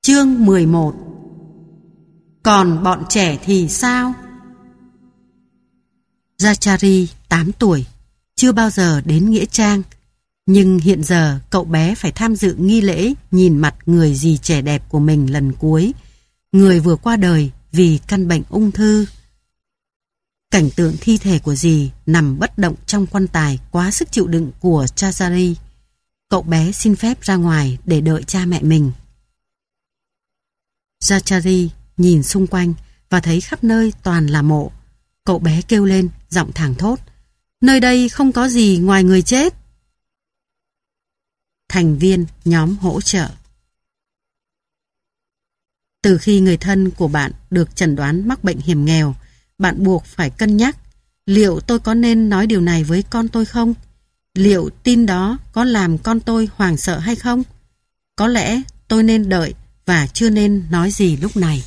Chương 11. Còn bọn trẻ thì sao? Zachary 8 tuổi, chưa bao giờ đến nghĩa trang. Nhưng hiện giờ cậu bé phải tham dự nghi lễ nhìn mặt người dì trẻ đẹp của mình lần cuối. Người vừa qua đời vì căn bệnh ung thư. Cảnh tượng thi thể của dì nằm bất động trong quan tài quá sức chịu đựng của Zachary. Cậu bé xin phép ra ngoài để đợi cha mẹ mình. Zachary nhìn xung quanh và thấy khắp nơi toàn là mộ. Cậu bé kêu lên, giọng thảng thốt: "Nơi đây không có gì ngoài người chết." Thành viên nhóm hỗ trợ. Từ khi người thân của bạn được chẩn đoán mắc bệnh hiểm nghèo, bạn buộc phải cân nhắc: liệu tôi có nên nói điều này với con tôi không? Liệu tin đó có làm con tôi hoảng sợ hay không? Có lẽ tôi nên đợi và chưa nên nói gì lúc này.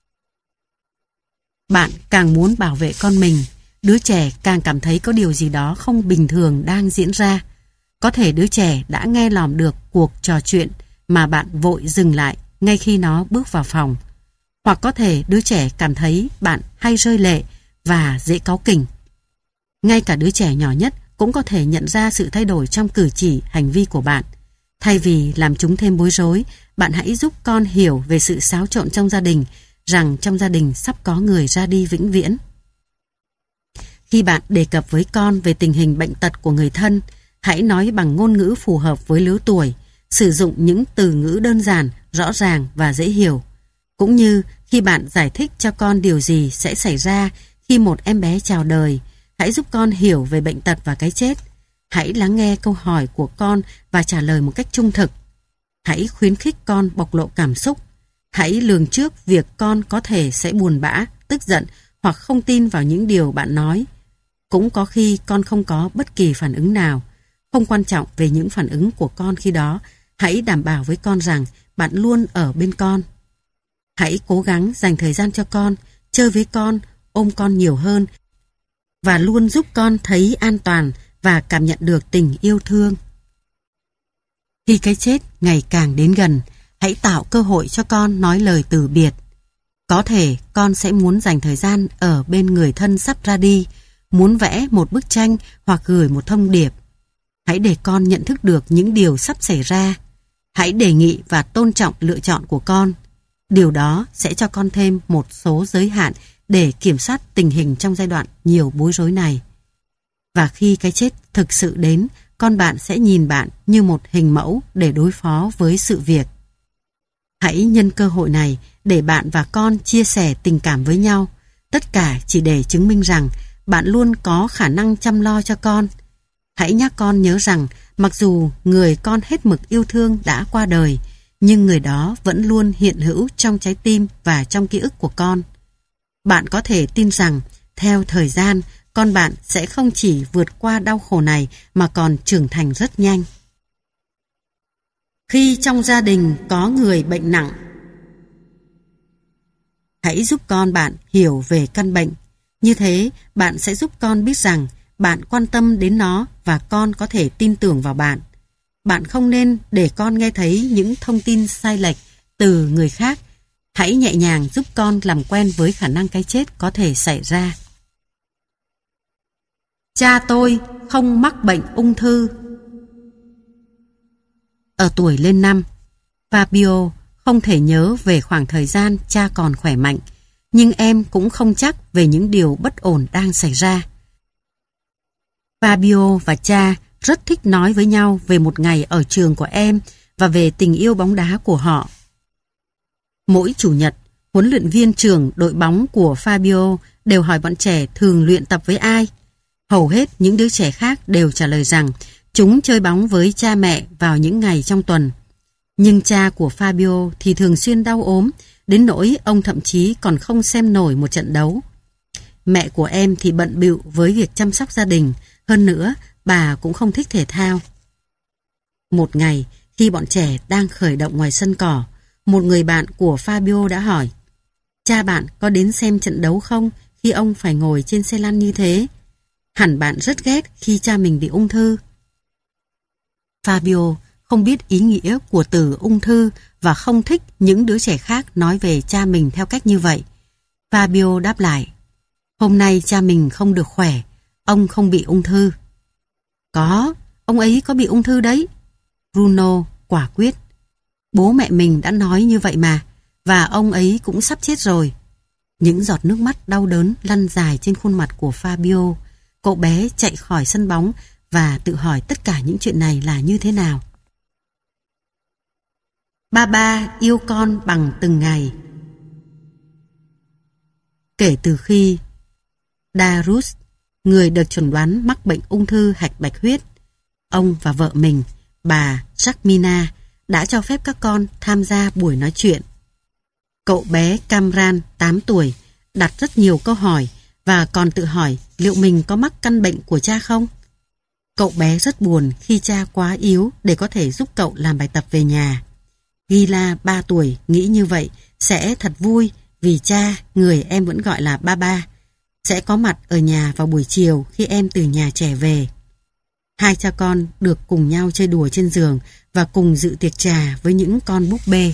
Bạn càng muốn bảo vệ con mình, đứa trẻ càng cảm thấy có điều gì đó không bình thường đang diễn ra. Có thể đứa trẻ đã nghe lỏm được cuộc trò chuyện mà bạn vội dừng lại ngay khi nó bước vào phòng. Hoặc có thể đứa trẻ cảm thấy bạn hay rơi lệ và dễ cáu kỉnh. Ngay cả đứa trẻ nhỏ nhất cũng có thể nhận ra sự thay đổi trong cử chỉ, hành vi của bạn. Thay vì làm chúng thêm bối rối, bạn hãy giúp con hiểu về sự xáo trộn trong gia đình, rằng trong gia đình sắp có người ra đi vĩnh viễn. Khi bạn đề cập với con về tình hình bệnh tật của người thân, hãy nói bằng ngôn ngữ phù hợp với lứa tuổi, sử dụng những từ ngữ đơn giản, rõ ràng và dễ hiểu. Cũng như khi bạn giải thích cho con điều gì sẽ xảy ra khi một em bé chào đời, hãy giúp con hiểu về bệnh tật và cái chết. Hãy lắng nghe câu hỏi của con và trả lời một cách trung thực. Hãy khuyến khích con bộc lộ cảm xúc. Hãy lường trước việc con có thể sẽ buồn bã, tức giận hoặc không tin vào những điều bạn nói. Cũng có khi con không có bất kỳ phản ứng nào. Không quan trọng về những phản ứng của con khi đó, hãy đảm bảo với con rằng bạn luôn ở bên con. Hãy cố gắng dành thời gian cho con, chơi với con, ôm con nhiều hơn và luôn giúp con thấy an toàn và cảm nhận được tình yêu thương. Khi cái chết ngày càng đến gần, hãy tạo cơ hội cho con nói lời từ biệt. Có thể con sẽ muốn dành thời gian ở bên người thân sắp ra đi, muốn vẽ một bức tranh hoặc gửi một thông điệp. Hãy để con nhận thức được những điều sắp xảy ra. Hãy đề nghị và tôn trọng lựa chọn của con. Điều đó sẽ cho con thêm một số giới hạn để kiểm soát tình hình trong giai đoạn nhiều bối rối này. Và khi cái chết thực sự đến, con bạn sẽ nhìn bạn như một hình mẫu để đối phó với sự việc. Hãy nhân cơ hội này để bạn và con chia sẻ tình cảm với nhau, tất cả chỉ để chứng minh rằng bạn luôn có khả năng chăm lo cho con. Hãy nhắc con nhớ rằng mặc dù người con hết mực yêu thương đã qua đời, nhưng người đó vẫn luôn hiện hữu trong trái tim và trong ký ức của con. Bạn có thể tin rằng theo thời gian, con bạn sẽ không chỉ vượt qua đau khổ này mà còn trưởng thành rất nhanh. Khi trong gia đình có người bệnh nặng, hãy giúp con bạn hiểu về căn bệnh. Như thế, bạn sẽ giúp con biết rằng bạn quan tâm đến nó và con có thể tin tưởng vào bạn. Bạn không nên để con nghe thấy những thông tin sai lệch từ người khác. Hãy nhẹ nhàng giúp con làm quen với khả năng cái chết có thể xảy ra. Cha tôi không mắc bệnh ung thư. Ở tuổi lên 5, Fabio không thể nhớ về khoảng thời gian cha còn khỏe mạnh, nhưng em cũng không chắc về những điều bất ổn đang xảy ra. Fabio và cha rất thích nói với nhau về một ngày ở trường của em và về tình yêu bóng đá của họ. Mỗi chủ nhật, huấn luyện viên trưởng đội bóng của Fabio đều hỏi bọn trẻ thường luyện tập với ai. Hầu hết những đứa trẻ khác đều trả lời rằng chúng chơi bóng với cha mẹ vào những ngày trong tuần. Nhưng cha của Fabio thì thường xuyên đau ốm, đến nỗi ông thậm chí còn không xem nổi một trận đấu. Mẹ của em thì bận bịu với việc chăm sóc gia đình, hơn nữa bà cũng không thích thể thao. Một ngày, khi bọn trẻ đang khởi động ngoài sân cỏ, một người bạn của Fabio đã hỏi: cha bạn có đến xem trận đấu không khi ông phải ngồi trên xe lăn như thế? Hẳn bạn rất ghét khi cha mình bị ung thư. Fabio không biết ý nghĩa của từ ung thư và không thích những đứa trẻ khác nói về cha mình theo cách như vậy. Fabio đáp lại, hôm nay cha mình không được khỏe, ông không bị ung thư. Có, ông ấy có bị ung thư đấy. Bruno quả quyết. Bố mẹ mình đã nói như vậy mà, và ông ấy cũng sắp chết rồi. Những giọt nước mắt đau đớn lăn dài trên khuôn mặt của Fabio. Cậu bé chạy khỏi sân bóng và tự hỏi tất cả những chuyện này là như thế nào. Ba yêu con bằng từng ngày. Kể từ khi Darius, người được chẩn đoán mắc bệnh ung thư hạch bạch huyết, ông và vợ mình, bà Jasmina, đã cho phép các con tham gia buổi nói chuyện. Cậu bé Kamran, 8 tuổi, đặt rất nhiều câu hỏi và còn tự hỏi liệu mình có mắc căn bệnh của cha không. Cậu bé rất buồn khi cha quá yếu để có thể giúp cậu làm bài tập về nhà. Gila, 3 tuổi, nghĩ như vậy sẽ thật vui vì cha, người em vẫn gọi là Baba, sẽ có mặt ở nhà vào buổi chiều khi em từ nhà trẻ về. Hai cha con được cùng nhau chơi đùa trên giường và cùng dự tiệc trà với những con búp bê.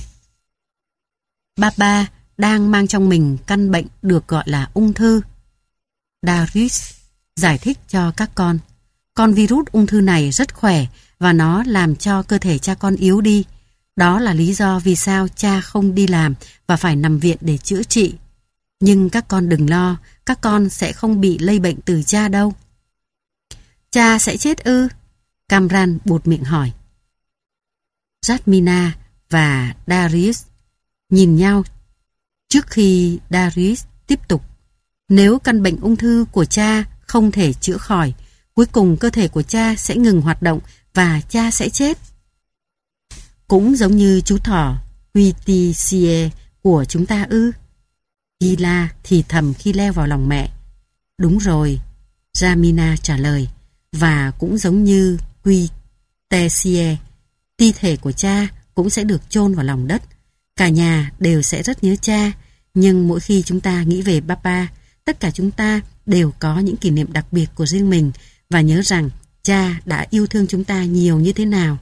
Baba đang mang trong mình căn bệnh được gọi là ung thư. Darius giải thích cho các con virus ung thư này rất khỏe và nó làm cho cơ thể cha con yếu đi. Đó là lý do vì sao cha không đi làm và phải nằm viện để chữa trị. Nhưng các con đừng lo, các con sẽ không bị lây bệnh từ cha đâu. Cha sẽ chết ư? Kamran buột miệng hỏi. Jasmina và Darius nhìn nhau trước khi Darius tiếp tục. Nếu căn bệnh ung thư của cha không thể chữa khỏi, cuối cùng cơ thể của cha sẽ ngừng hoạt động và cha sẽ chết. Cũng giống như chú thỏ Huitisie của chúng ta ư? Gila thì thầm khi leo vào lòng mẹ. Đúng rồi, Jamina trả lời. Và cũng giống như Huitisie, thi thể của cha cũng sẽ được chôn vào lòng đất. Cả nhà đều sẽ rất nhớ cha, nhưng mỗi khi chúng ta nghĩ về Papa, tất cả chúng ta đều có những kỷ niệm đặc biệt của riêng mình và nhớ rằng cha đã yêu thương chúng ta nhiều như thế nào.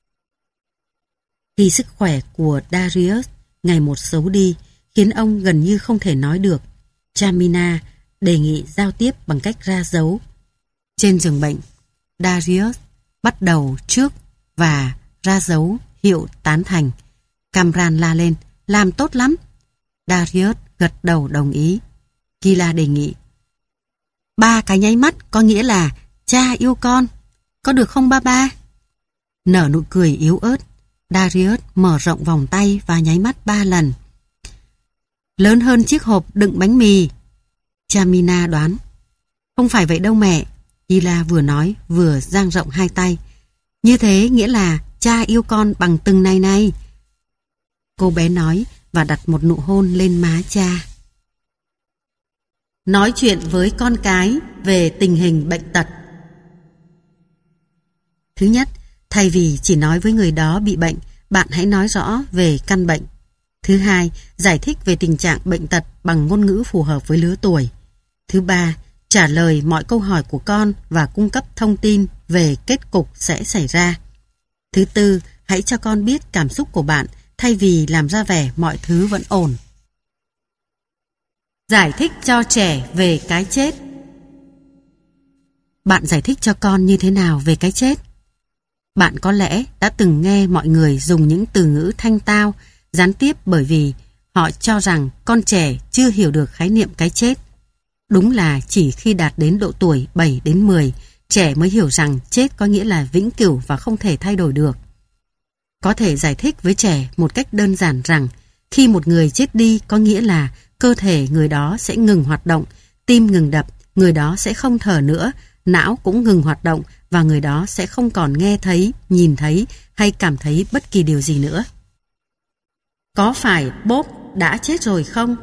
Khi sức khỏe của Darius ngày một xấu đi, khiến ông gần như không thể nói được, Jamina đề nghị giao tiếp bằng cách ra dấu. Trên giường bệnh, Darius bắt đầu trước và ra dấu hiệu tán thành. Kamran la lên, làm tốt lắm. Darius gật đầu đồng ý. Gila đề nghị. 3 cái nháy mắt có nghĩa là cha yêu con. Có được không ba? Nở nụ cười yếu ớt, Darius mở rộng vòng tay và nháy mắt 3 lần. Lớn hơn chiếc hộp đựng bánh mì. Jamina đoán. Không phải vậy đâu mẹ. Gila vừa nói vừa dang rộng hai tay. Như thế nghĩa là cha yêu con bằng từng này này. Cô bé nói và đặt một nụ hôn lên má cha. Nói chuyện với con cái về tình hình bệnh tật. Thứ nhất, thay vì chỉ nói với người đó bị bệnh, bạn hãy nói rõ về căn bệnh. Thứ hai, giải thích về tình trạng bệnh tật bằng ngôn ngữ phù hợp với lứa tuổi. Thứ ba, trả lời mọi câu hỏi của con và cung cấp thông tin về kết cục sẽ xảy ra. Thứ tư, hãy cho con biết cảm xúc của bạn thay vì làm ra vẻ mọi thứ vẫn ổn. Giải thích cho trẻ về cái chết. Bạn giải thích cho con như thế nào về cái chết? Bạn có lẽ đã từng nghe mọi người dùng những từ ngữ thanh tao, gián tiếp bởi vì họ cho rằng con trẻ chưa hiểu được khái niệm cái chết. Đúng là chỉ khi đạt đến độ tuổi 7 đến 10, trẻ mới hiểu rằng chết có nghĩa là vĩnh cửu và không thể thay đổi được. Có thể giải thích với trẻ một cách đơn giản rằng khi một người chết đi có nghĩa là cơ thể người đó sẽ ngừng hoạt động, tim ngừng đập, người đó sẽ không thở nữa, não cũng ngừng hoạt động và người đó sẽ không còn nghe thấy, nhìn thấy hay cảm thấy bất kỳ điều gì nữa. Có phải Bob đã chết rồi không?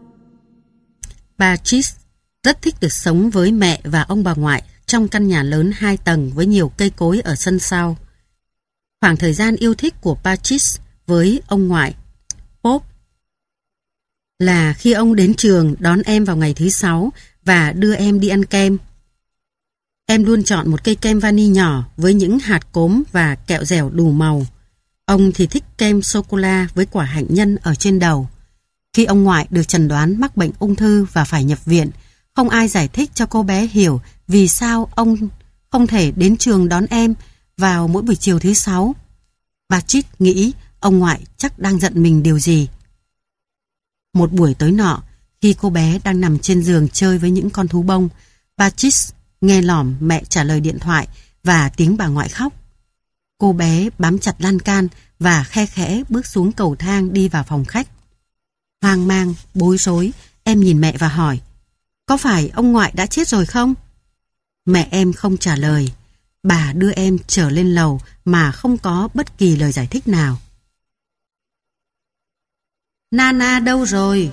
Patrice rất thích được sống với mẹ và ông bà ngoại trong căn nhà lớn 2 tầng với nhiều cây cối ở sân sau. Khoảng thời gian yêu thích của Patrice với ông ngoại Bob là khi ông đến trường đón em vào ngày thứ 6 và đưa em đi ăn kem. Em luôn chọn một cây kem vani nhỏ với những hạt cốm và kẹo dẻo đủ màu. Ông thì thích kem sô-cô-la với quả hạnh nhân ở trên đầu. Khi ông ngoại được chẩn đoán mắc bệnh ung thư và phải nhập viện, không ai giải thích cho cô bé hiểu vì sao ông không thể đến trường đón em vào mỗi buổi chiều thứ Sáu. Patrick nghĩ ông ngoại chắc đang giận mình điều gì. Một buổi tối nọ, khi cô bé đang nằm trên giường chơi với những con thú bông, Patrick nghe lỏm mẹ trả lời điện thoại và tiếng bà ngoại khóc. Cô bé bám chặt lan can và khe khẽ bước xuống cầu thang đi vào phòng khách. Hoang mang, bối rối, em nhìn mẹ và hỏi, có phải ông ngoại đã chết rồi không? Mẹ em không trả lời. Bà đưa em trở lên lầu mà không có bất kỳ lời giải thích nào. Nana đâu rồi?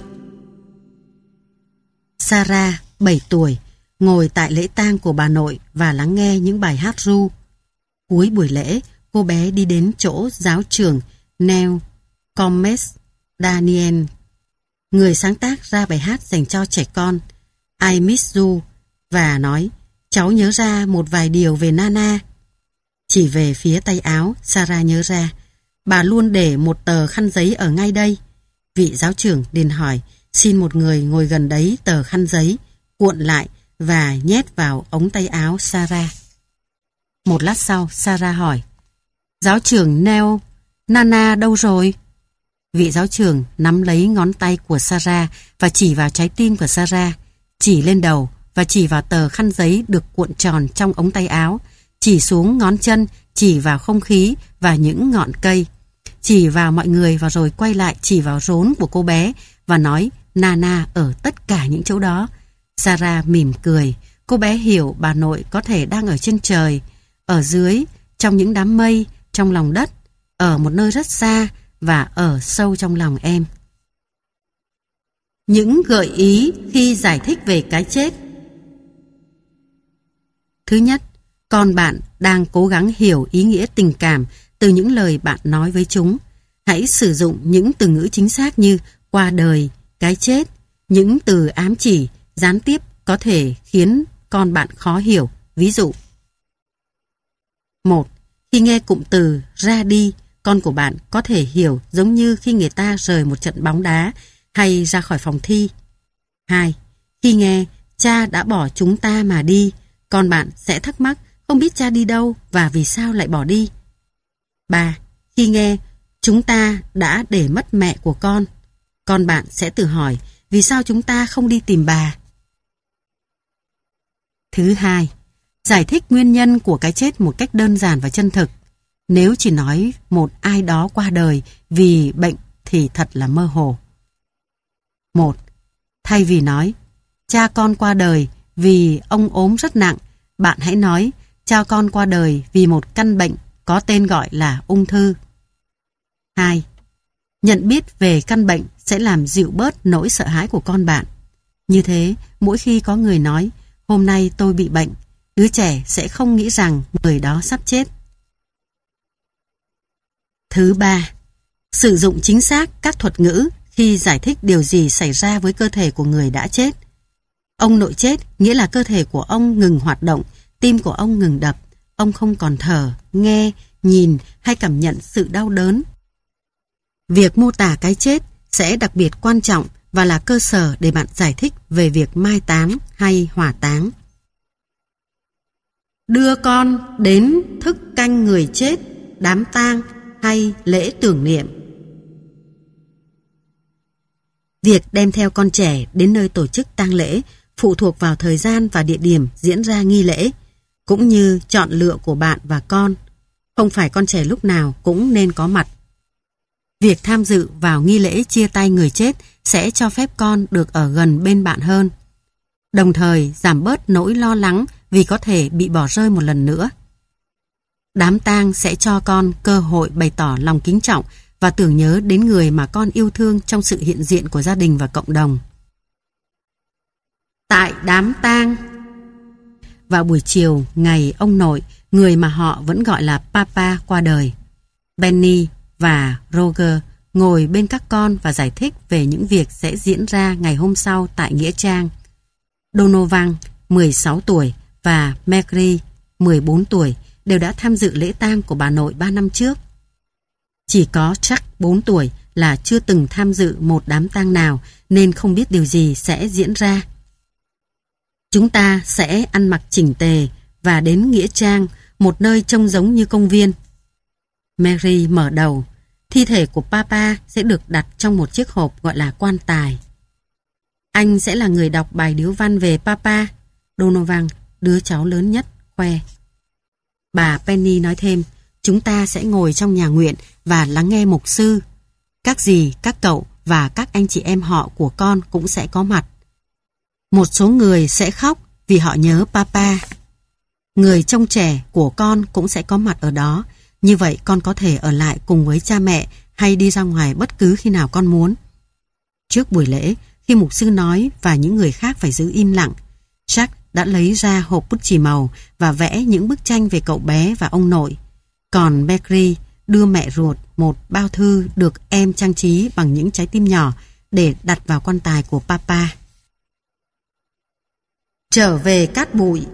Sarah, 7 tuổi, ngồi tại lễ tang của bà nội và lắng nghe những bài hát ru. Cuối buổi lễ, cô bé đi đến chỗ giáo trưởng Neil Gomez Daniel, người sáng tác ra bài hát dành cho trẻ con I Miss You, và nói, cháu nhớ ra một vài điều về Nana. Chỉ về phía tay áo, Sarah nhớ ra, bà luôn để một tờ khăn giấy ở ngay đây. Vị giáo trưởng liền hỏi, xin một người ngồi gần đấy tờ khăn giấy, cuộn lại và nhét vào ống tay áo Sarah. Một lát sau, Sarah hỏi, giáo trưởng Neil, Nana đâu rồi? Vị giáo trưởng nắm lấy ngón tay của Sarah và chỉ vào trái tim của Sarah, chỉ lên đầu và chỉ vào tờ khăn giấy được cuộn tròn trong ống tay áo, chỉ xuống ngón chân, chỉ vào không khí và những ngọn cây, chỉ vào mọi người và rồi quay lại chỉ vào rốn của cô bé và nói Nana ở tất cả những chỗ đó. Sarah mỉm cười. Cô bé hiểu bà nội có thể đang ở trên trời, ở dưới, trong những đám mây, trong lòng đất, ở một nơi rất xa và ở sâu trong lòng em. Những gợi ý khi giải thích về cái chết. Thứ nhất, con bạn đang cố gắng hiểu ý nghĩa tình cảm từ những lời bạn nói với chúng. Hãy sử dụng những từ ngữ chính xác như qua đời, cái chết. Những từ ám chỉ, gián tiếp có thể khiến con bạn khó hiểu. Ví dụ 1. Khi nghe cụm từ ra đi, con của bạn có thể hiểu giống như khi người ta rời một trận bóng đá hay ra khỏi phòng thi. 2. Khi nghe cha đã bỏ chúng ta mà đi, con bạn sẽ thắc mắc không biết cha đi đâu và vì sao lại bỏ đi. 3. Khi nghe chúng ta đã để mất mẹ của con bạn sẽ tự hỏi vì sao chúng ta không đi tìm bà. Thứ hai, giải thích nguyên nhân của cái chết một cách đơn giản và chân thực. Nếu chỉ nói một ai đó qua đời vì bệnh thì thật là mơ hồ. 1. Thay vì nói cha con qua đời vì ông ốm rất nặng, bạn hãy nói cha con qua đời vì một căn bệnh có tên gọi là ung thư. 2. Nhận biết về căn bệnh sẽ làm dịu bớt nỗi sợ hãi của con bạn. Như thế, mỗi khi có người nói hôm nay tôi bị bệnh, đứa trẻ sẽ không nghĩ rằng người đó sắp chết. Thứ ba, sử dụng chính xác các thuật ngữ khi giải thích điều gì xảy ra với cơ thể của người đã chết. Ông nội chết nghĩa là cơ thể của ông ngừng hoạt động, tim của ông ngừng đập, ông không còn thở, nghe, nhìn hay cảm nhận sự đau đớn. Việc mô tả cái chết sẽ đặc biệt quan trọng và là cơ sở để bạn giải thích về việc mai táng hay hỏa táng. Đưa con đến thức canh người chết, đám tang hay lễ tưởng niệm. Việc đem theo con trẻ đến nơi tổ chức tang lễ phụ thuộc vào thời gian và địa điểm diễn ra nghi lễ, cũng như chọn lựa của bạn và con. Không phải con trẻ lúc nào cũng nên có mặt. Việc tham dự vào nghi lễ chia tay người chết sẽ cho phép con được ở gần bên bạn hơn, đồng thời giảm bớt nỗi lo lắng vì có thể bị bỏ rơi một lần nữa. Đám tang sẽ cho con cơ hội bày tỏ lòng kính trọng và tưởng nhớ đến người mà con yêu thương trong sự hiện diện của gia đình và cộng đồng. Tại đám tang, vào buổi chiều ngày ông nội, người mà họ vẫn gọi là Papa qua đời, Benny và Roger ngồi bên các con và giải thích về những việc sẽ diễn ra ngày hôm sau tại Nghĩa Trang. Donovan, 16 tuổi, và Mary, 14 tuổi, đều đã tham dự lễ tang của bà nội 3 năm trước. Chỉ có Chuck, 4 tuổi, là chưa từng tham dự một đám tang nào nên không biết điều gì sẽ diễn ra. Chúng ta sẽ ăn mặc chỉnh tề và đến nghĩa trang, một nơi trông giống như công viên. Mary mở đầu. Thi thể của Papa sẽ được đặt trong một chiếc hộp gọi là quan tài. Anh sẽ là người đọc bài điếu văn về Papa, Donovan, đứa cháu lớn nhất, khoe. Bà Penny nói thêm, chúng ta sẽ ngồi trong nhà nguyện và lắng nghe mục sư. Các dì, các cậu và các anh chị em họ của con cũng sẽ có mặt. Một số người sẽ khóc vì họ nhớ Papa. Người trông trẻ của con cũng sẽ có mặt ở đó. Như vậy con có thể ở lại cùng với cha mẹ hay đi ra ngoài bất cứ khi nào con muốn. Trước buổi lễ, khi mục sư nói và những người khác phải giữ im lặng, Jack đã lấy ra hộp bút chì màu và vẽ những bức tranh về cậu bé và ông nội. Còn Becky đưa mẹ ruột một bao thư được em trang trí bằng những trái tim nhỏ để đặt vào quan tài của Papa. Trở về cát bụi.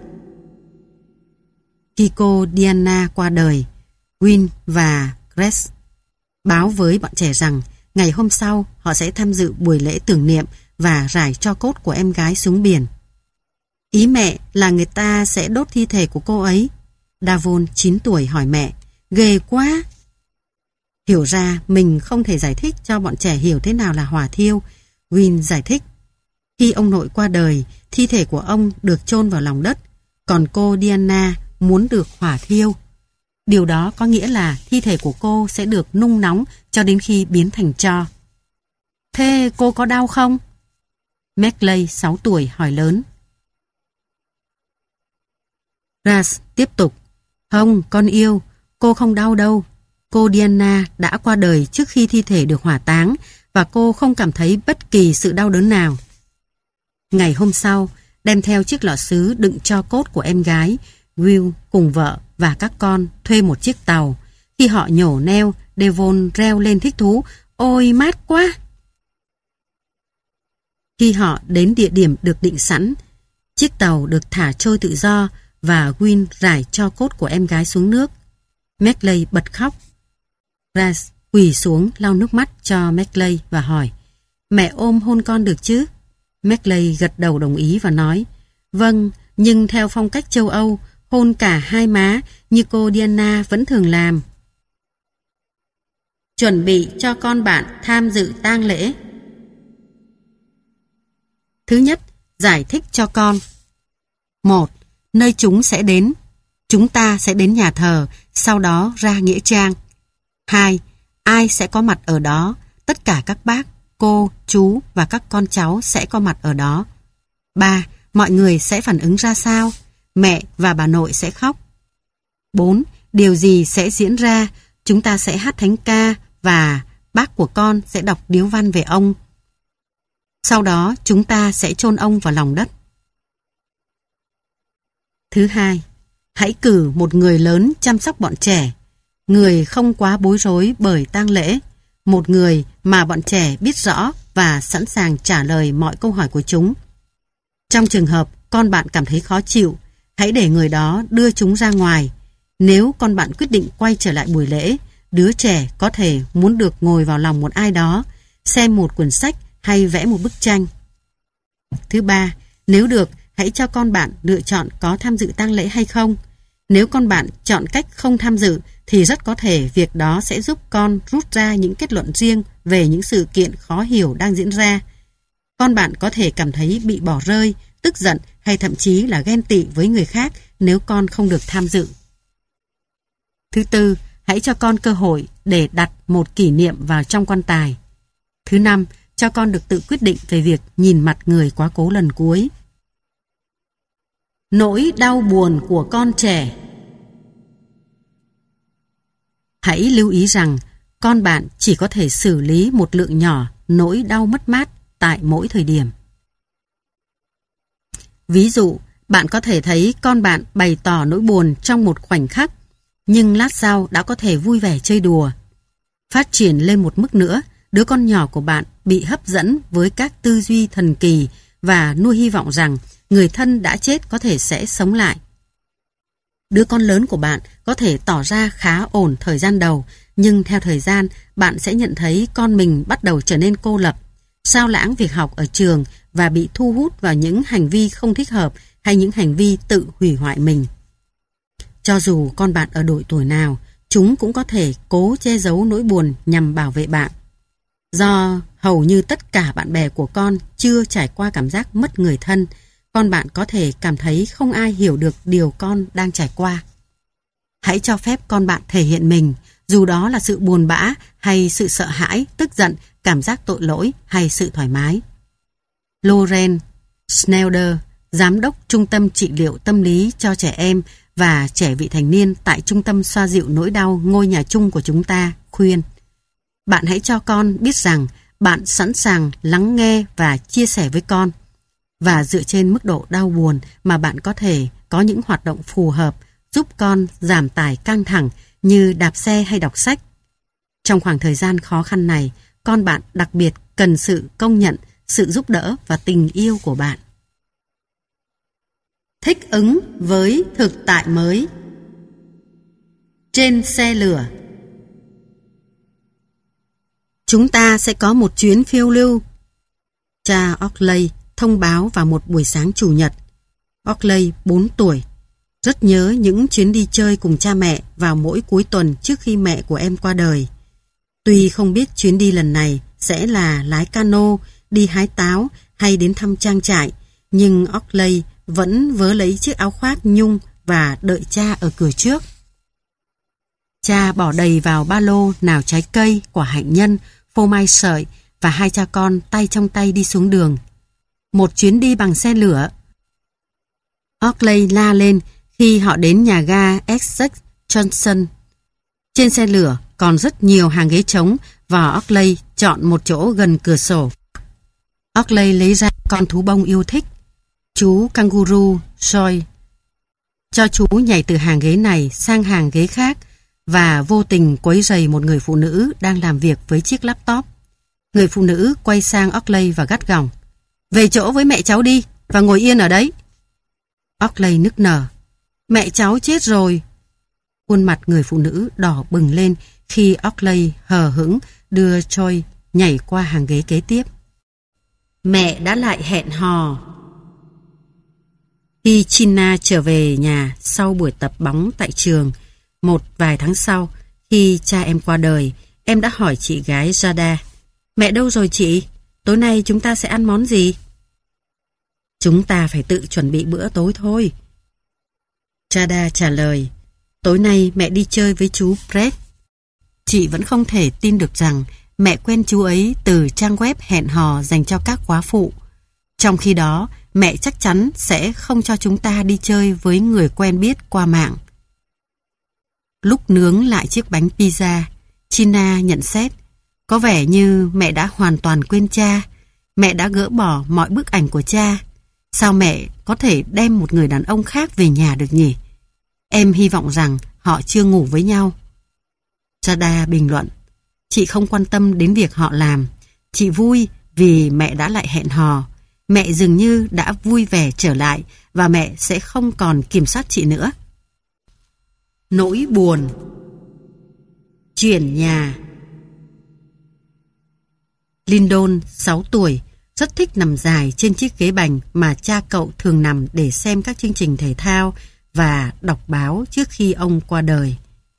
Khi cô Diana qua đời, Win và Grace báo với bọn trẻ rằng ngày hôm sau họ sẽ tham dự buổi lễ tưởng niệm và rải tro cốt của em gái xuống biển. Ý mẹ là người ta sẽ đốt thi thể của cô ấy. Davon, 9 tuổi, hỏi mẹ, ghê quá. Hiểu ra mình không thể giải thích cho bọn trẻ hiểu thế nào là hỏa thiêu, Win giải thích. Khi ông nội qua đời, thi thể của ông được chôn vào lòng đất, còn cô Diana muốn được hỏa thiêu. Điều đó có nghĩa là thi thể của cô sẽ được nung nóng cho đến khi biến thành tro. Thế cô có đau không? Maclay, 6 tuổi, hỏi lớn. Ras tiếp tục. Không, con yêu, cô không đau đâu. Cô Diana đã qua đời trước khi thi thể được hỏa táng và cô không cảm thấy bất kỳ sự đau đớn nào. Ngày hôm sau, đem theo chiếc lọ sứ đựng tro cốt của em gái, Will cùng vợ và các con thuê một chiếc tàu. Khi họ nhổ neo, Devon reo lên thích thú. Ôi mát quá! Khi họ đến địa điểm được định sẵn, chiếc tàu được thả trôi tự do và Will rải tro cốt của em gái xuống nước. Maclay bật khóc. Ras quỳ xuống lau nước mắt cho Maclay và hỏi, mẹ ôm hôn con được chứ? Maclay gật đầu đồng ý và nói, vâng, nhưng theo phong cách châu Âu, hôn cả hai má như cô Diana vẫn thường làm. Chuẩn bị cho con bạn tham dự tang lễ. Thứ nhất, giải thích cho con. 1. Nơi chúng sẽ đến. Chúng ta sẽ đến nhà thờ, sau đó ra nghĩa trang. 2. Ai sẽ có mặt ở đó? Tất cả các bác, cô, chú và các con cháu sẽ có mặt ở đó. 3. Mọi người sẽ phản ứng ra sao? Mẹ và bà nội sẽ khóc. 4. Điều gì sẽ diễn ra? Chúng ta sẽ hát thánh ca và bác của con sẽ đọc điếu văn về ông. Sau đó chúng ta sẽ chôn ông vào lòng đất. Thứ hai, hãy cử một người lớn chăm sóc bọn trẻ. Người không quá bối rối bởi tang lễ. Một người mà bọn trẻ biết rõ và sẵn sàng trả lời mọi câu hỏi của chúng. Trong trường hợp con bạn cảm thấy khó chịu, hãy để người đó đưa chúng ra ngoài. Nếu con bạn quyết định quay trở lại buổi lễ, đứa trẻ có thể muốn được ngồi vào lòng một ai đó, xem một quyển sách hay vẽ một bức tranh. Thứ ba, nếu được, hãy cho con bạn lựa chọn có tham dự tang lễ hay không. Nếu con bạn chọn cách không tham dự, thì rất có thể việc đó sẽ giúp con rút ra những kết luận riêng về những sự kiện khó hiểu đang diễn ra. Con bạn có thể cảm thấy bị bỏ rơi, tức giận hay thậm chí là ghen tị với người khác nếu con không được tham dự. Thứ tư, hãy cho con cơ hội để đặt một kỷ niệm vào trong quan tài. Thứ năm, cho con được tự quyết định về việc nhìn mặt người quá cố lần cuối. Nỗi đau buồn của con trẻ. Hãy lưu ý rằng con bạn chỉ có thể xử lý một lượng nhỏ nỗi đau mất mát tại mỗi thời điểm. Ví dụ, bạn có thể thấy con bạn bày tỏ nỗi buồn trong một khoảnh khắc, nhưng lát sau đã có thể vui vẻ chơi đùa. Phát triển lên một mức nữa, đứa con nhỏ của bạn bị hấp dẫn với các tư duy thần kỳ và nuôi hy vọng rằng người thân đã chết có thể sẽ sống lại. Đứa con lớn của bạn có thể tỏ ra khá ổn thời gian đầu, nhưng theo thời gian, bạn sẽ nhận thấy con mình bắt đầu trở nên cô lập, sao lãng việc học ở trường và bị thu hút vào những hành vi không thích hợp hay những hành vi tự hủy hoại mình. Cho dù con bạn ở độ tuổi nào, chúng cũng có thể cố che giấu nỗi buồn nhằm bảo vệ bạn. Do hầu như tất cả bạn bè của con chưa trải qua cảm giác mất người thân, con bạn có thể cảm thấy không ai hiểu được điều con đang trải qua. Hãy cho phép con bạn thể hiện mình, dù đó là sự buồn bã hay sự sợ hãi, tức giận, cảm giác tội lỗi hay sự thoải mái. Lauren Schneider, Giám đốc Trung tâm Trị liệu Tâm lý cho trẻ em và trẻ vị thành niên tại Trung tâm xoa dịu nỗi đau ngôi nhà chung của chúng ta, khuyên: bạn hãy cho con biết rằng bạn sẵn sàng lắng nghe và chia sẻ với con, và dựa trên mức độ đau buồn mà bạn có thể có những hoạt động phù hợp giúp con giảm tải căng thẳng như đạp xe hay đọc sách. Trong khoảng thời gian khó khăn này, con bạn đặc biệt cần sự công nhận, sự giúp đỡ và tình yêu của bạn. Thích ứng với thực tại mới. Trên xe lửa. Chúng ta sẽ có một chuyến phiêu lưu, cha Oakley thông báo vào một buổi sáng chủ nhật. Oakley 4 tuổi, rất nhớ những chuyến đi chơi cùng cha mẹ vào mỗi cuối tuần trước khi mẹ của em qua đời. Tuy không biết chuyến đi lần này sẽ là lái cano, đi hái táo hay đến thăm trang trại, nhưng Oakley vẫn vớ lấy chiếc áo khoác nhung và đợi cha ở cửa trước. Cha bỏ đầy vào ba lô nào trái cây, quả hạnh nhân, phô mai sợi, và hai cha con tay trong tay đi xuống đường. Một chuyến đi bằng xe lửa. Oakley la lên khi họ đến nhà ga Essex Junction. Trên xe lửa còn rất nhiều hàng ghế trống và Oakley chọn một chỗ gần cửa sổ. Oakley lấy ra con thú bông yêu thích, chú kangaroo Joy. Cho chú nhảy từ hàng ghế này sang hàng ghế khác và vô tình quấy rầy một người phụ nữ đang làm việc với chiếc laptop. Người phụ nữ quay sang Oakley và gắt gỏng: về chỗ với mẹ cháu đi và ngồi yên ở đấy. Oakley nức nở: mẹ cháu chết rồi. Khuôn mặt người phụ nữ đỏ bừng lên khi Oakley hờ hững đưa Joy nhảy qua hàng ghế kế tiếp. Mẹ đã lại hẹn hò. Khi China trở về nhà sau buổi tập bóng tại trường, một vài tháng sau, khi cha em qua đời, em đã hỏi chị gái Jada: mẹ đâu rồi chị? Tối nay chúng ta sẽ ăn món gì? Chúng ta phải tự chuẩn bị bữa tối thôi. Jada trả lời: tối nay mẹ đi chơi với chú Brett. Chị vẫn không thể tin được rằng mẹ quen chú ấy từ trang web hẹn hò dành cho các góa phụ. Trong khi đó, mẹ chắc chắn sẽ không cho chúng ta đi chơi với người quen biết qua mạng. Lúc nướng lại chiếc bánh pizza, China nhận xét: có vẻ như mẹ đã hoàn toàn quên cha. Mẹ đã gỡ bỏ mọi bức ảnh của cha. Sao mẹ có thể đem một người đàn ông khác về nhà được nhỉ? Em hy vọng rằng họ chưa ngủ với nhau. Jada bình luận: chị không quan tâm đến việc họ làm. Chị vui vì mẹ đã lại hẹn hò. Mẹ dường như đã vui vẻ trở lại và mẹ sẽ không còn kiểm soát chị nữa. Nỗi buồn. Chuyển nhà. Lyndon, 6 tuổi, rất thích nằm dài trên chiếc ghế bành mà cha cậu thường nằm để xem các chương trình thể thao và đọc báo trước khi ông qua đời.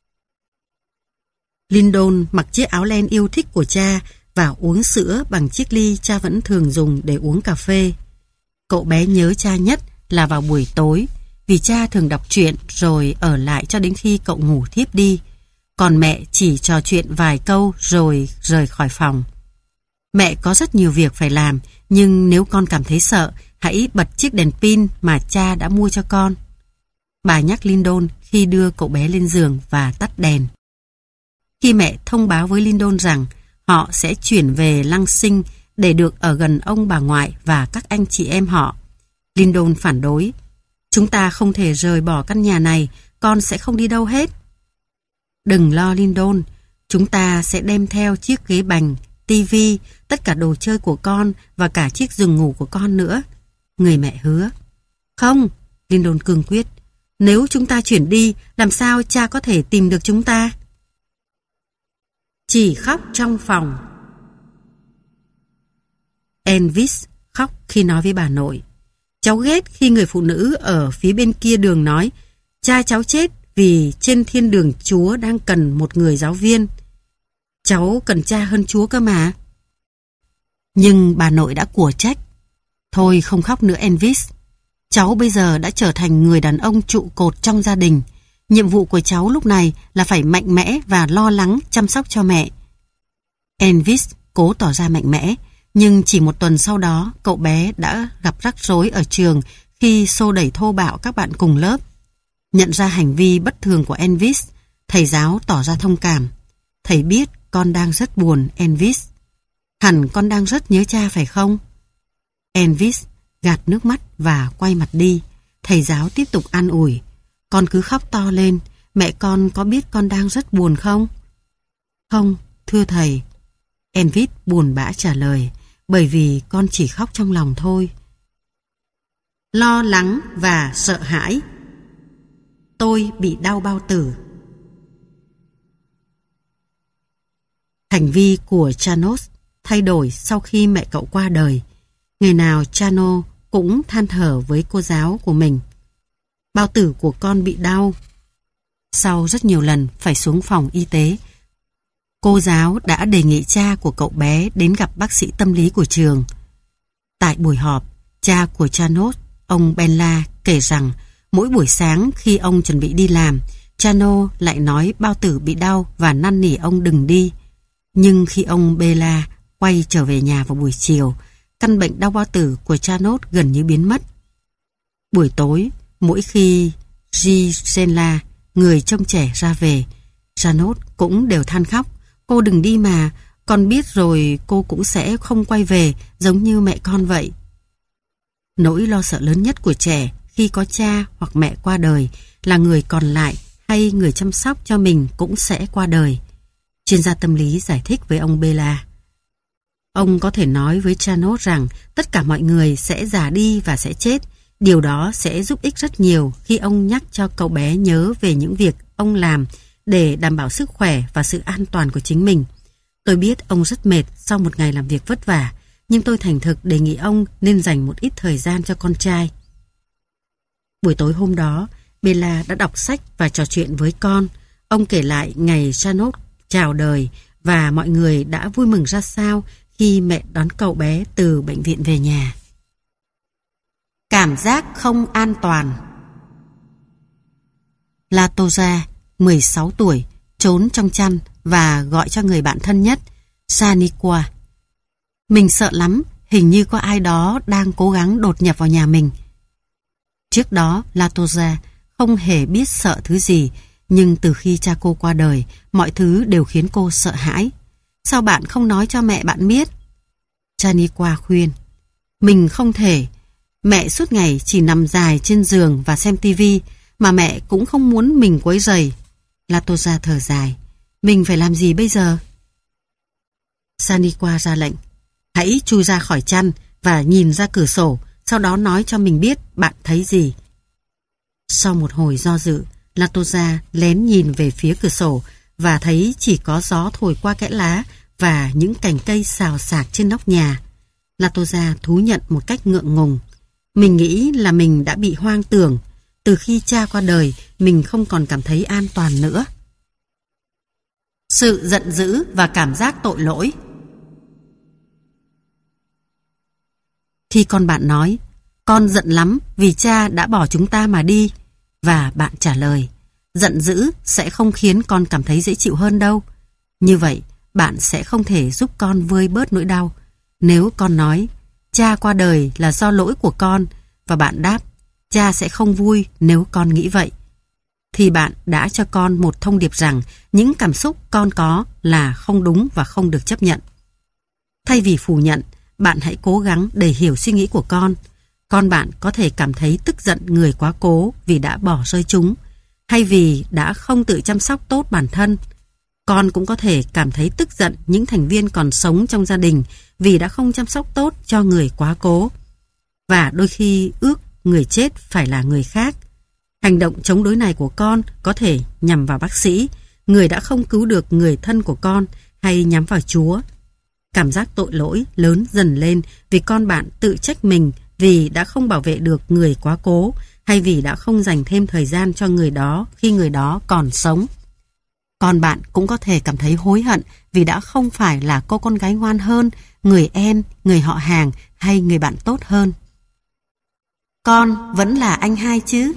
Lyndon mặc chiếc áo len yêu thích của cha và uống sữa bằng chiếc ly cha vẫn thường dùng để uống cà phê. Cậu bé nhớ cha nhất là vào buổi tối, vì cha thường đọc truyện rồi ở lại cho đến khi cậu ngủ thiếp đi. Còn mẹ chỉ trò chuyện vài câu rồi rời khỏi phòng. Mẹ có rất nhiều việc phải làm, nhưng nếu con cảm thấy sợ, hãy bật chiếc đèn pin mà cha đã mua cho con. Bà nhắc Lyndon khi đưa cậu bé lên giường và tắt đèn. Khi mẹ thông báo với Lyndon rằng họ sẽ chuyển về Lăng Sinh để được ở gần ông bà ngoại và các anh chị em họ, Lyndon phản đối. Chúng ta không thể rời bỏ căn nhà này, con sẽ không đi đâu hết. Đừng lo Lyndon, chúng ta sẽ đem theo chiếc ghế bành, tivi, tất cả đồ chơi của con và cả chiếc giường ngủ của con nữa. người mẹ hứa. Không, Lyndon cương quyết. Nếu chúng ta chuyển đi, làm sao cha có thể tìm được chúng ta? Chỉ khóc trong phòng. Elvis khóc khi nói với bà nội. Cháu ghét khi người phụ nữ ở phía bên kia đường nói cha cháu chết vì trên thiên đường Chúa đang cần một người giáo viên. Cháu cần cha hơn Chúa cơ mà. Nhưng bà nội đã của trách. Thôi không khóc nữa Elvis. Cháu bây giờ đã trở thành người đàn ông trụ cột trong gia đình. Nhiệm vụ của cháu lúc này là phải mạnh mẽ và lo lắng chăm sóc cho mẹ. Elvis cố tỏ ra mạnh mẽ, nhưng chỉ một tuần sau đó cậu bé đã gặp rắc rối ở trường khi xô đẩy thô bạo các bạn cùng lớp. Nhận ra hành vi bất thường của Elvis, thầy giáo tỏ ra thông cảm. Thầy biết con đang rất buồn, Elvis. Hẳn con đang rất nhớ cha phải không? Elvis gạt nước mắt và quay mặt đi. Thầy giáo tiếp tục an ủi. Con cứ khóc to lên. Mẹ con có biết con đang rất buồn không? Không, thưa thầy. Elvis buồn bã trả lời. Bởi vì con chỉ khóc trong lòng thôi. Lo lắng và sợ hãi. Tôi bị đau bao tử. Hành vi của Janos thay đổi sau khi mẹ cậu qua đời. Ngày nào Chano cũng than thở với cô giáo của mình. Bao tử của con bị đau. Sau rất nhiều lần phải xuống phòng y tế, cô giáo đã đề nghị cha của cậu bé đến gặp bác sĩ tâm lý của trường. Tại buổi họp, cha của Janos, ông Bella, kể rằng mỗi buổi sáng khi ông chuẩn bị đi làm, Chano lại nói bao tử bị đau và năn nỉ ông đừng đi. Nhưng khi ông Bella quay trở về nhà vào buổi chiều, căn bệnh đau bao tử của Janos gần như biến mất. Buổi tối, mỗi khi Gisela, người trông trẻ ra về, Janos cũng đều than khóc. Cô đừng đi mà, con biết rồi cô cũng sẽ không quay về giống như mẹ con vậy. Nỗi lo sợ lớn nhất của trẻ khi có cha hoặc mẹ qua đời là người còn lại hay người chăm sóc cho mình cũng sẽ qua đời. Chuyên gia tâm lý giải thích với ông Bella. Ông có thể nói với Janos rằng tất cả mọi người sẽ già đi và sẽ chết. Điều đó sẽ giúp ích rất nhiều khi ông nhắc cho cậu bé nhớ về những việc ông làm để đảm bảo sức khỏe và sự an toàn của chính mình. Tôi biết ông rất mệt sau một ngày làm việc vất vả, nhưng tôi thành thực đề nghị ông nên dành một ít thời gian cho con trai. Buổi tối hôm đó, Bella đã đọc sách và trò chuyện với con. Ông kể lại ngày Janos chào đời và mọi người đã vui mừng ra sao khi mẹ đón cậu bé từ bệnh viện về nhà. Cảm giác không an toàn. Latoja, 16 tuổi, trốn trong chăn và gọi cho người bạn thân nhất, Saniqua. Mình sợ lắm, hình như có ai đó đang cố gắng đột nhập vào nhà mình. Trước đó, Latoja không hề biết sợ thứ gì, nhưng từ khi cha cô qua đời, mọi thứ đều khiến cô sợ hãi. Sao bạn không nói cho mẹ bạn biết? Saniqua khuyên. Mình không thể. Mẹ suốt ngày chỉ nằm dài trên giường và xem tivi, mà mẹ cũng không muốn mình quấy rầy. Latoja thở dài. Mình phải làm gì bây giờ? Saniqua ra lệnh. Hãy chui ra khỏi chăn và nhìn ra cửa sổ, sau đó nói cho mình biết bạn thấy gì. Sau một hồi do dự, Latoja lén nhìn về phía cửa sổ và thấy chỉ có gió thổi qua kẽ lá và những cành cây xào xạc trên nóc nhà. Latoja thú nhận một cách ngượng ngùng. Mình nghĩ là mình đã bị hoang tưởng. Từ khi cha qua đời, mình không còn cảm thấy an toàn nữa. Sự giận dữ và cảm giác tội lỗi. Khi con bạn nói, con giận lắm vì cha đã bỏ chúng ta mà đi, và bạn trả lời, giận dữ sẽ không khiến con cảm thấy dễ chịu hơn đâu. Như vậy, bạn sẽ không thể giúp con vơi bớt nỗi đau. Nếu con nói, cha qua đời là do lỗi của con, và bạn đáp, cha sẽ không vui nếu con nghĩ vậy, thì bạn đã cho con một thông điệp rằng những cảm xúc con có là không đúng và không được chấp nhận. Thay vì phủ nhận, bạn hãy cố gắng để hiểu suy nghĩ của con. Con bạn có thể cảm thấy tức giận người quá cố vì đã bỏ rơi chúng, hay vì đã không tự chăm sóc tốt bản thân. Con cũng có thể cảm thấy tức giận những thành viên còn sống trong gia đình vì đã không chăm sóc tốt cho người quá cố. và đôi khi ước người chết phải là người khác. Hành động chống đối này của con có thể nhằm vào bác sĩ, người đã không cứu được người thân của con, hay nhắm vào Chúa. Cảm giác tội lỗi lớn dần lên vì con bạn tự trách mình vì đã không bảo vệ được người quá cố, hay vì đã không dành thêm thời gian cho người đó khi người đó còn sống. Con bạn cũng có thể cảm thấy hối hận vì đã không phải là cô con gái ngoan hơn, người em, người họ hàng hay người bạn tốt hơn. Con vẫn là anh hai chứ?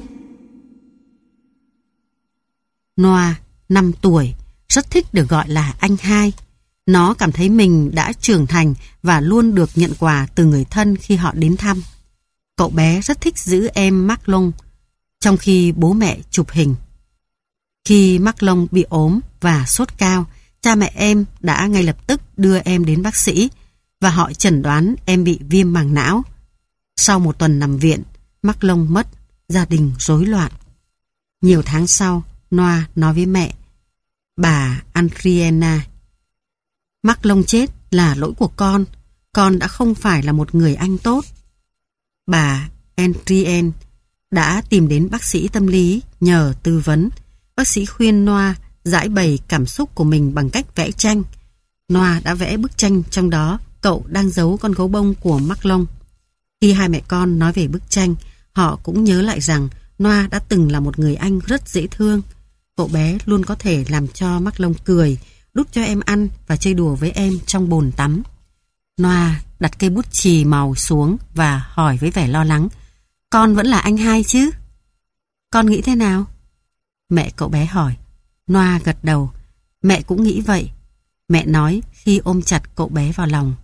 Noah, 5 tuổi, rất thích được gọi là anh hai. Nó cảm thấy mình đã trưởng thành và luôn được nhận quà từ người thân khi họ đến thăm. Cậu bé rất thích giữ em Marlon, trong khi bố mẹ chụp hình. Khi Marlon bị ốm và sốt cao, cha mẹ em đã ngay lập tức đưa em đến bác sĩ và họ chẩn đoán em bị viêm màng não. Sau 1 tuần nằm viện, Marlon mất, gia đình rối loạn. Nhiều tháng sau, Noah nói với mẹ, bà Adriana, Marlon chết là lỗi của con đã không phải là một người anh tốt. Bà Adrienne đã tìm đến bác sĩ tâm lý nhờ tư vấn. Bác sĩ khuyên Noah giải bày cảm xúc của mình bằng cách vẽ tranh. Noah đã vẽ bức tranh trong đó cậu đang giấu con gấu bông của Marlon. Khi hai mẹ con nói về bức tranh, họ cũng nhớ lại rằng Noah đã từng là một người anh rất dễ thương. Cậu bé luôn có thể làm cho Marlon cười, đút cho em ăn và chơi đùa với em trong bồn tắm. Noah đặt cây bút chì màu xuống và hỏi với vẻ lo lắng, con vẫn là anh hai chứ? Con nghĩ thế nào? Mẹ cậu bé hỏi. Noah gật đầu. Mẹ cũng nghĩ vậy. Mẹ nói khi ôm chặt cậu bé vào lòng.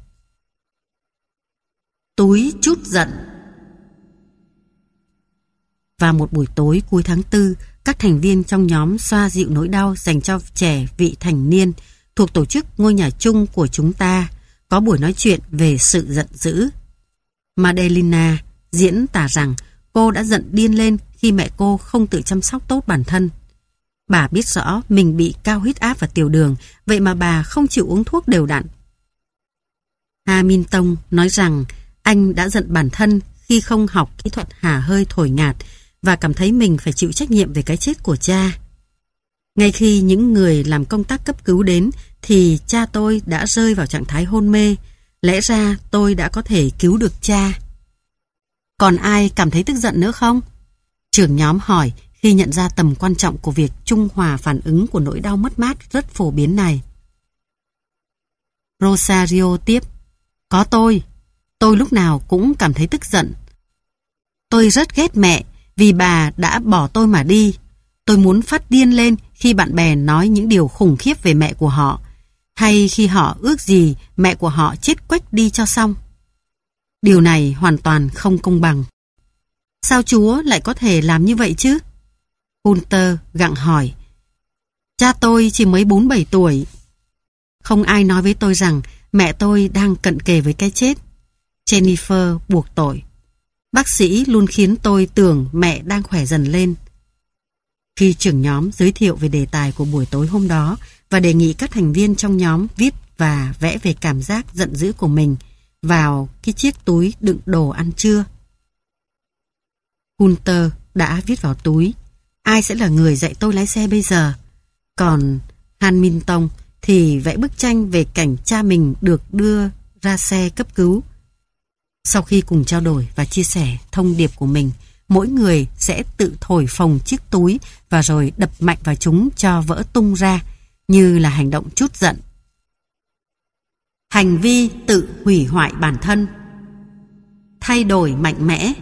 Túi trút giận. Vào một buổi tối cuối tháng 4, các thành viên trong nhóm xoa dịu nỗi đau dành cho trẻ vị thành niên thuộc tổ chức Ngôi nhà chung của chúng ta có buổi nói chuyện về sự giận dữ. Madelina diễn tả rằng cô đã giận điên lên khi mẹ cô không tự chăm sóc tốt bản thân. Bà biết rõ mình bị cao huyết áp và tiểu đường, vậy mà bà không chịu uống thuốc đều đặn. Hamilton nói rằng anh đã giận bản thân khi không học kỹ thuật hả hơi thổi ngạt và cảm thấy mình phải chịu trách nhiệm về cái chết của cha. Ngay khi những người làm công tác cấp cứu đến thì cha tôi đã rơi vào trạng thái hôn mê. Lẽ ra tôi đã có thể cứu được cha. Còn ai cảm thấy tức giận nữa không? Trưởng nhóm hỏi khi nhận ra tầm quan trọng của việc trung hòa phản ứng của nỗi đau mất mát rất phổ biến này. Rosario tiếp. Có tôi lúc nào cũng cảm thấy tức giận. Tôi rất ghét mẹ vì bà đã bỏ tôi mà đi. Tôi muốn phát điên lên khi bạn bè nói những điều khủng khiếp về mẹ của họ, hay khi họ ước gì mẹ của họ chết quách đi cho xong. Điều này hoàn toàn không công bằng. Sao Chúa lại có thể làm như vậy chứ? Hunter gặng hỏi. Cha tôi chỉ mới 47 tuổi. Không ai nói với tôi rằng mẹ tôi đang cận kề với cái chết. Jennifer buộc tội. Bác sĩ luôn khiến tôi tưởng mẹ đang khỏe dần lên. Khi trưởng nhóm giới thiệu về đề tài của buổi tối hôm đó và đề nghị các thành viên trong nhóm viết và vẽ về cảm giác giận dữ của mình vào cái chiếc túi đựng đồ ăn trưa, Hunter đã viết vào túi: ai sẽ là người dạy tôi lái xe bây giờ? Còn Hamilton thì vẽ bức tranh về cảnh cha mình được đưa ra xe cấp cứu. Sau khi cùng trao đổi và chia sẻ thông điệp của mình, mỗi người sẽ tự thổi phồng chiếc túi và rồi đập mạnh vào chúng cho vỡ tung ra, như là hành động trút giận. Hành vi tự hủy hoại bản thân. Thay đổi mạnh mẽ.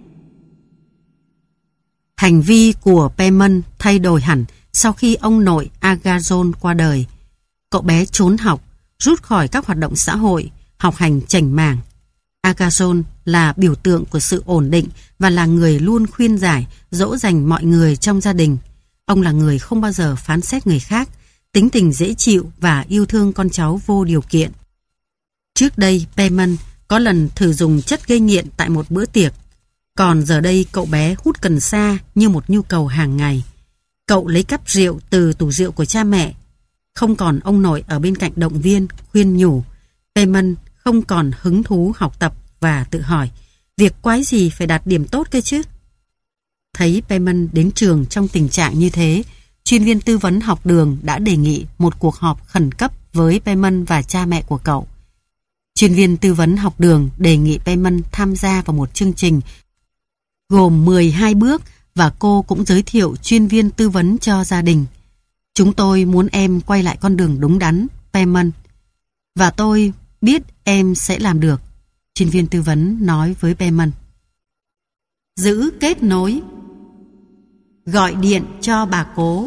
Hành vi của Pemon thay đổi hẳn sau khi ông nội Agathon qua đời. Cậu bé trốn học, rút khỏi các hoạt động xã hội, học hành chảnh mảng. Agathon là biểu tượng của sự ổn định và là người luôn khuyên giải, dỗ dành mọi người trong gia đình. Ông là người không bao giờ phán xét người khác, tính tình dễ chịu và yêu thương con cháu vô điều kiện. Trước đây, Pemon có lần thử dùng chất gây nghiện tại một bữa tiệc. Còn giờ đây cậu bé hút cần sa như một nhu cầu hàng ngày. Cậu lấy cắp rượu từ tủ rượu của cha mẹ. Không còn ông nội ở bên cạnh động viên, khuyên nhủ, Pemon không còn hứng thú học tập và tự hỏi, Việc quái gì phải đạt điểm tốt cơ chứ? Thấy Payman đến trường trong tình trạng như thế, chuyên viên tư vấn học đường đã đề nghị một cuộc họp khẩn cấp với Payman và cha mẹ của cậu. Chuyên viên tư vấn học đường đề nghị Payman tham gia vào một chương trình gồm 12 bước và cô cũng giới thiệu chuyên viên tư vấn cho gia đình. Chúng tôi muốn em quay lại con đường đúng đắn, Payman. Và tôi biết em sẽ làm được, chuyên viên tư vấn nói với Payman. Giữ kết nối. Gọi điện cho bà cố.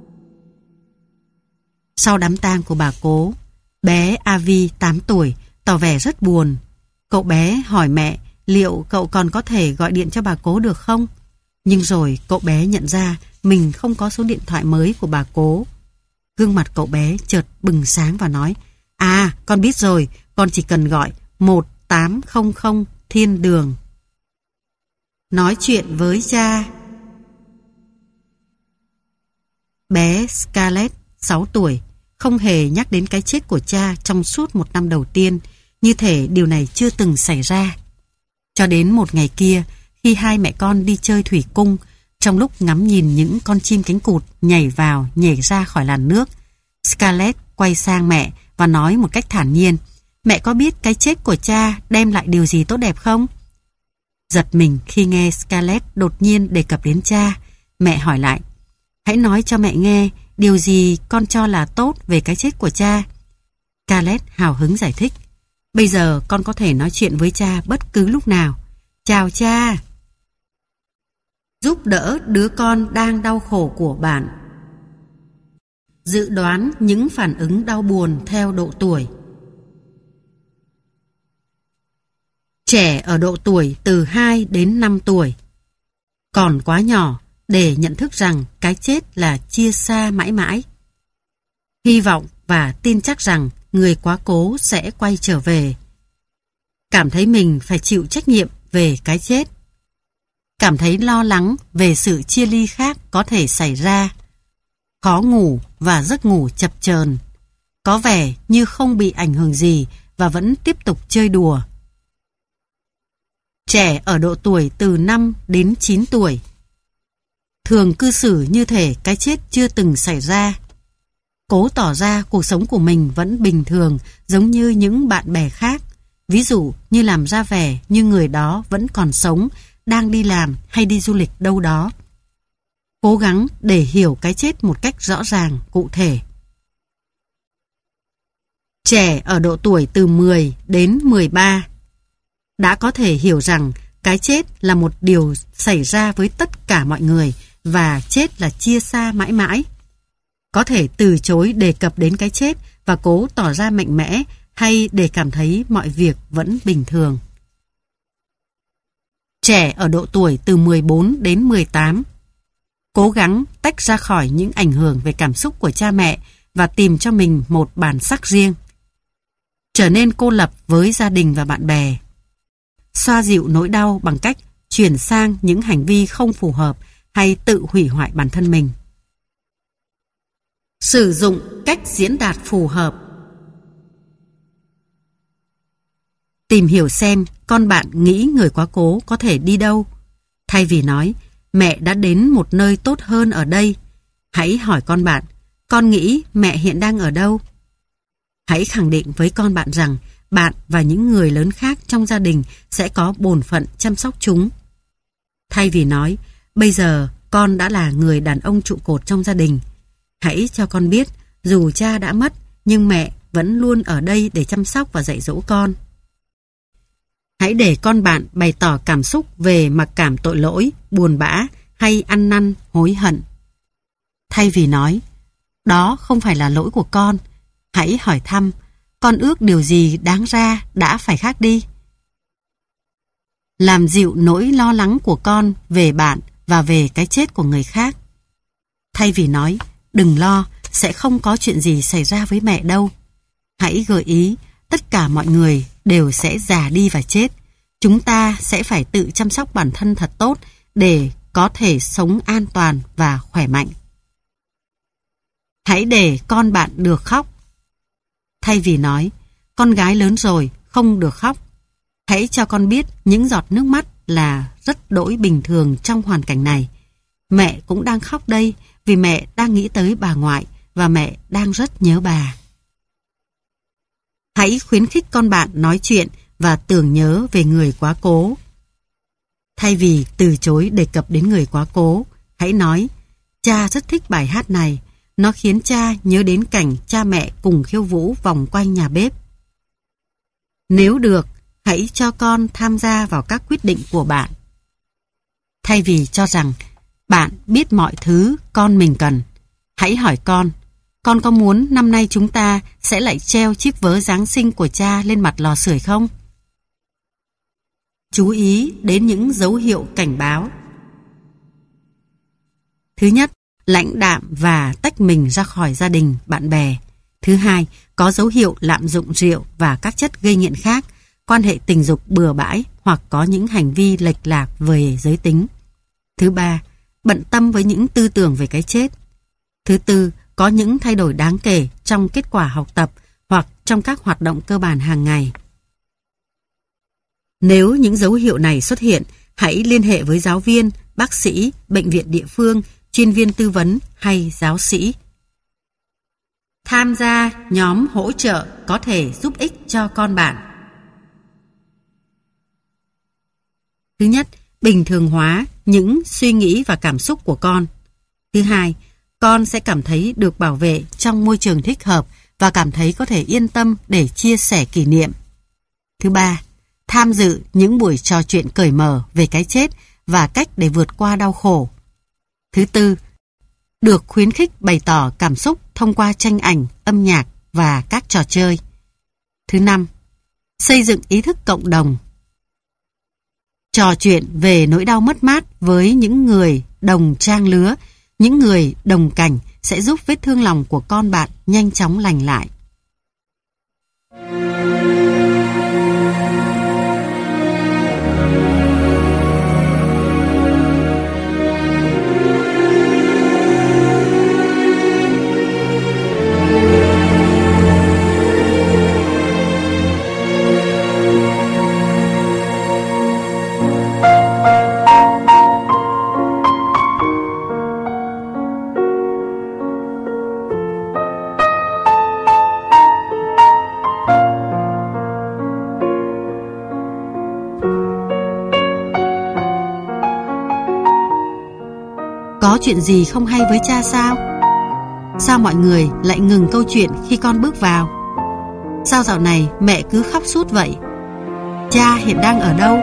Sau đám tang của bà cố, bé Avi 8 tuổi tỏ vẻ rất buồn. Cậu bé hỏi mẹ liệu cậu còn có thể gọi điện cho bà cố được không? Nhưng rồi cậu bé nhận ra mình không có số điện thoại mới của bà cố. Gương mặt cậu bé chợt bừng sáng và nói: À, con biết rồi, con chỉ cần gọi 1800 Thiên Đường. Nói chuyện với cha. Bé Scarlett, 6 tuổi, không hề nhắc đến cái chết của cha trong suốt 1 năm đầu tiên, như thể điều này chưa từng xảy ra. Cho đến một ngày kia, khi hai mẹ con đi chơi thủy cung, trong lúc ngắm nhìn những con chim cánh cụt nhảy vào nhảy ra khỏi làn nước, Scarlett quay sang mẹ và nói một cách thản nhiên: Mẹ có biết cái chết của cha đem lại điều gì tốt đẹp không? Giật mình khi nghe Scarlett đột nhiên đề cập đến cha, mẹ hỏi lại: Hãy nói cho mẹ nghe điều gì con cho là tốt về cái chết của cha. Scarlett hào hứng giải thích: Bây giờ con có thể nói chuyện với cha bất cứ lúc nào. Chào cha. Giúp đỡ đứa con đang đau khổ của bạn. Dự đoán những phản ứng đau buồn theo độ tuổi. Trẻ ở độ tuổi từ 2 đến 5 tuổi còn quá nhỏ để nhận thức rằng cái chết là chia xa mãi mãi. Hy vọng và tin chắc rằng người quá cố sẽ quay trở về. Cảm thấy mình phải chịu trách nhiệm về cái chết. Cảm thấy lo lắng về sự chia ly khác có thể xảy ra. Khó ngủ và giấc ngủ chập chờn. Có vẻ như không bị ảnh hưởng gì và vẫn tiếp tục chơi đùa. Trẻ ở độ tuổi từ 5 đến 9 tuổi thường cư xử như thể cái chết chưa từng xảy ra. Cố tỏ ra cuộc sống của mình vẫn bình thường giống như những bạn bè khác. Ví dụ như làm ra vẻ như người đó vẫn còn sống, đang đi làm hay đi du lịch đâu đó. Cố gắng để hiểu cái chết một cách rõ ràng, cụ thể. Trẻ ở độ tuổi từ 10 đến 13 đã có thể hiểu rằng cái chết là một điều xảy ra với tất cả mọi người và chết là chia xa mãi mãi. Có thể từ chối đề cập đến cái chết và cố tỏ ra mạnh mẽ hay để cảm thấy mọi việc vẫn bình thường. Trẻ ở độ tuổi từ 14 đến 18 cố gắng tách ra khỏi những ảnh hưởng về cảm xúc của cha mẹ và tìm cho mình một bản sắc riêng. Trở nên cô lập với gia đình và bạn bè. Xoa dịu nỗi đau bằng cách chuyển sang những hành vi không phù hợp hay tự hủy hoại bản thân mình. Sử dụng cách diễn đạt phù hợp. Tìm hiểu xem con bạn nghĩ người quá cố có thể đi đâu. Thay vì nói, mẹ đã đến một nơi tốt hơn ở đây, hãy hỏi con bạn, con nghĩ mẹ hiện đang ở đâu? Hãy khẳng định với con bạn rằng bạn và những người lớn khác trong gia đình sẽ có bổn phận chăm sóc chúng. Thay vì nói, bây giờ con đã là người đàn ông trụ cột trong gia đình, hãy cho con biết dù cha đã mất nhưng mẹ vẫn luôn ở đây để chăm sóc và dạy dỗ con. Hãy để con bạn bày tỏ cảm xúc về mặc cảm tội lỗi, buồn bã hay ăn năn, hối hận. Thay vì nói, đó không phải là lỗi của con, hãy hỏi thăm, con ước điều gì đáng ra đã phải khác đi. Làm dịu nỗi lo lắng của con về bạn và về cái chết của người khác. Thay vì nói, đừng lo, sẽ không có chuyện gì xảy ra với mẹ đâu. Hãy gợi ý, tất cả mọi người đều sẽ già đi và chết. Chúng ta sẽ phải tự chăm sóc bản thân thật tốt để có thể sống an toàn và khỏe mạnh. Hãy để con bạn được khóc. Thay vì nói, con gái lớn rồi, không được khóc. Hãy cho con biết những giọt nước mắt là rất đỗi bình thường trong hoàn cảnh này. Mẹ cũng đang khóc đây vì mẹ đang nghĩ tới bà ngoại và mẹ đang rất nhớ bà. Hãy khuyến khích con bạn nói chuyện và tưởng nhớ về người quá cố. Thay vì từ chối đề cập đến người quá cố, hãy nói: cha rất thích bài hát này, nó khiến cha nhớ đến cảnh cha mẹ cùng khiêu vũ vòng quanh nhà bếp. Nếu được, hãy cho con tham gia vào các quyết định của bạn. Thay vì cho rằng bạn biết mọi thứ con mình cần, hãy hỏi con có muốn năm nay chúng ta sẽ lại treo chiếc vớ Giáng sinh của cha lên mặt lò sưởi không? Chú ý đến những dấu hiệu cảnh báo. Thứ nhất, lãnh đạm và tách mình ra khỏi gia đình, bạn bè. Thứ hai, có dấu hiệu lạm dụng rượu và các chất gây nghiện khác, quan hệ tình dục bừa bãi hoặc có những hành vi lệch lạc về giới tính. Thứ ba, bận tâm với những tư tưởng về cái chết. Thứ tư, có những thay đổi đáng kể trong kết quả học tập hoặc trong các hoạt động cơ bản hàng ngày. Nếu những dấu hiệu này xuất hiện, hãy liên hệ với giáo viên, bác sĩ, bệnh viện địa phương, chuyên viên tư vấn hay giáo sĩ. Tham gia nhóm hỗ trợ có thể giúp ích cho con bạn. Thứ nhất, bình thường hóa những suy nghĩ và cảm xúc của con. Thứ hai, con sẽ cảm thấy được bảo vệ trong môi trường thích hợp và cảm thấy có thể yên tâm để chia sẻ kỷ niệm. Thứ ba, tham dự những buổi trò chuyện cởi mở về cái chết và cách để vượt qua đau khổ. Thứ tư, được khuyến khích bày tỏ cảm xúc thông qua tranh ảnh, âm nhạc và các trò chơi. Thứ năm, xây dựng ý thức cộng đồng. Trò chuyện về nỗi đau mất mát với những người đồng trang lứa, những người đồng cảnh sẽ giúp vết thương lòng của con bạn nhanh chóng lành lại. Có chuyện gì không hay với cha sao? Sao mọi người lại ngừng câu chuyện khi con bước vào? Sao dạo này mẹ cứ khóc suốt vậy? Cha hiện đang ở đâu?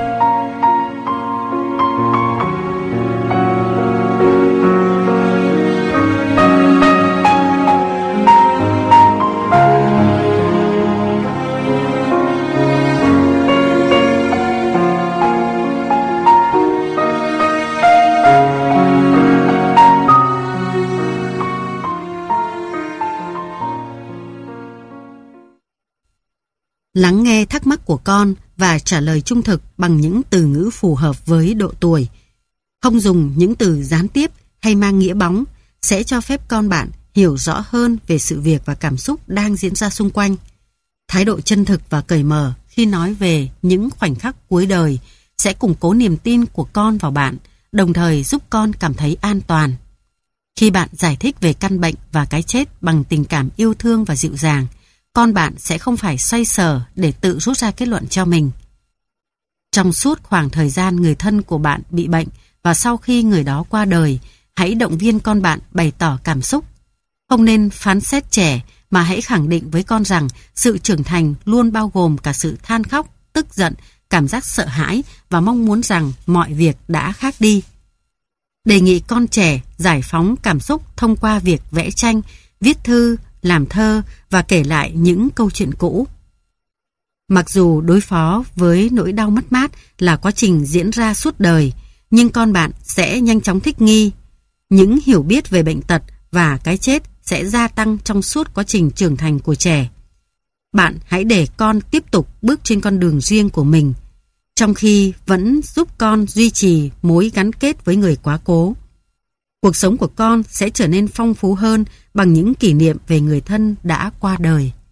Lắng nghe thắc mắc của con và trả lời trung thực bằng những từ ngữ phù hợp với độ tuổi. Không dùng những từ gián tiếp hay mang nghĩa bóng sẽ cho phép con bạn hiểu rõ hơn về sự việc và cảm xúc đang diễn ra xung quanh. Thái độ chân thực và cởi mở khi nói về những khoảnh khắc cuối đời sẽ củng cố niềm tin của con vào bạn, đồng thời giúp con cảm thấy an toàn. Khi bạn giải thích về căn bệnh và cái chết bằng tình cảm yêu thương và dịu dàng, con bạn sẽ không phải xoay sở để tự rút ra kết luận cho mình. Trong suốt khoảng thời gian người thân của bạn bị bệnh và sau khi người đó qua đời, hãy động viên con bạn bày tỏ cảm xúc. Không nên phán xét trẻ mà hãy khẳng định với con rằng sự trưởng thành luôn bao gồm cả sự than khóc, tức giận, cảm giác sợ hãi và mong muốn rằng mọi việc đã khác đi. Đề nghị con trẻ giải phóng cảm xúc thông qua việc vẽ tranh, viết thư, làm thơ và kể lại những câu chuyện cũ. Mặc dù đối phó với nỗi đau mất mát là quá trình diễn ra suốt đời, nhưng con bạn sẽ nhanh chóng thích nghi. Những hiểu biết về bệnh tật và cái chết sẽ gia tăng trong suốt quá trình trưởng thành của trẻ. Bạn hãy để con tiếp tục bước trên con đường riêng của mình, trong khi vẫn giúp con duy trì mối gắn kết với người quá cố. Cuộc sống của con sẽ trở nên phong phú hơn bằng những kỷ niệm về người thân đã qua đời.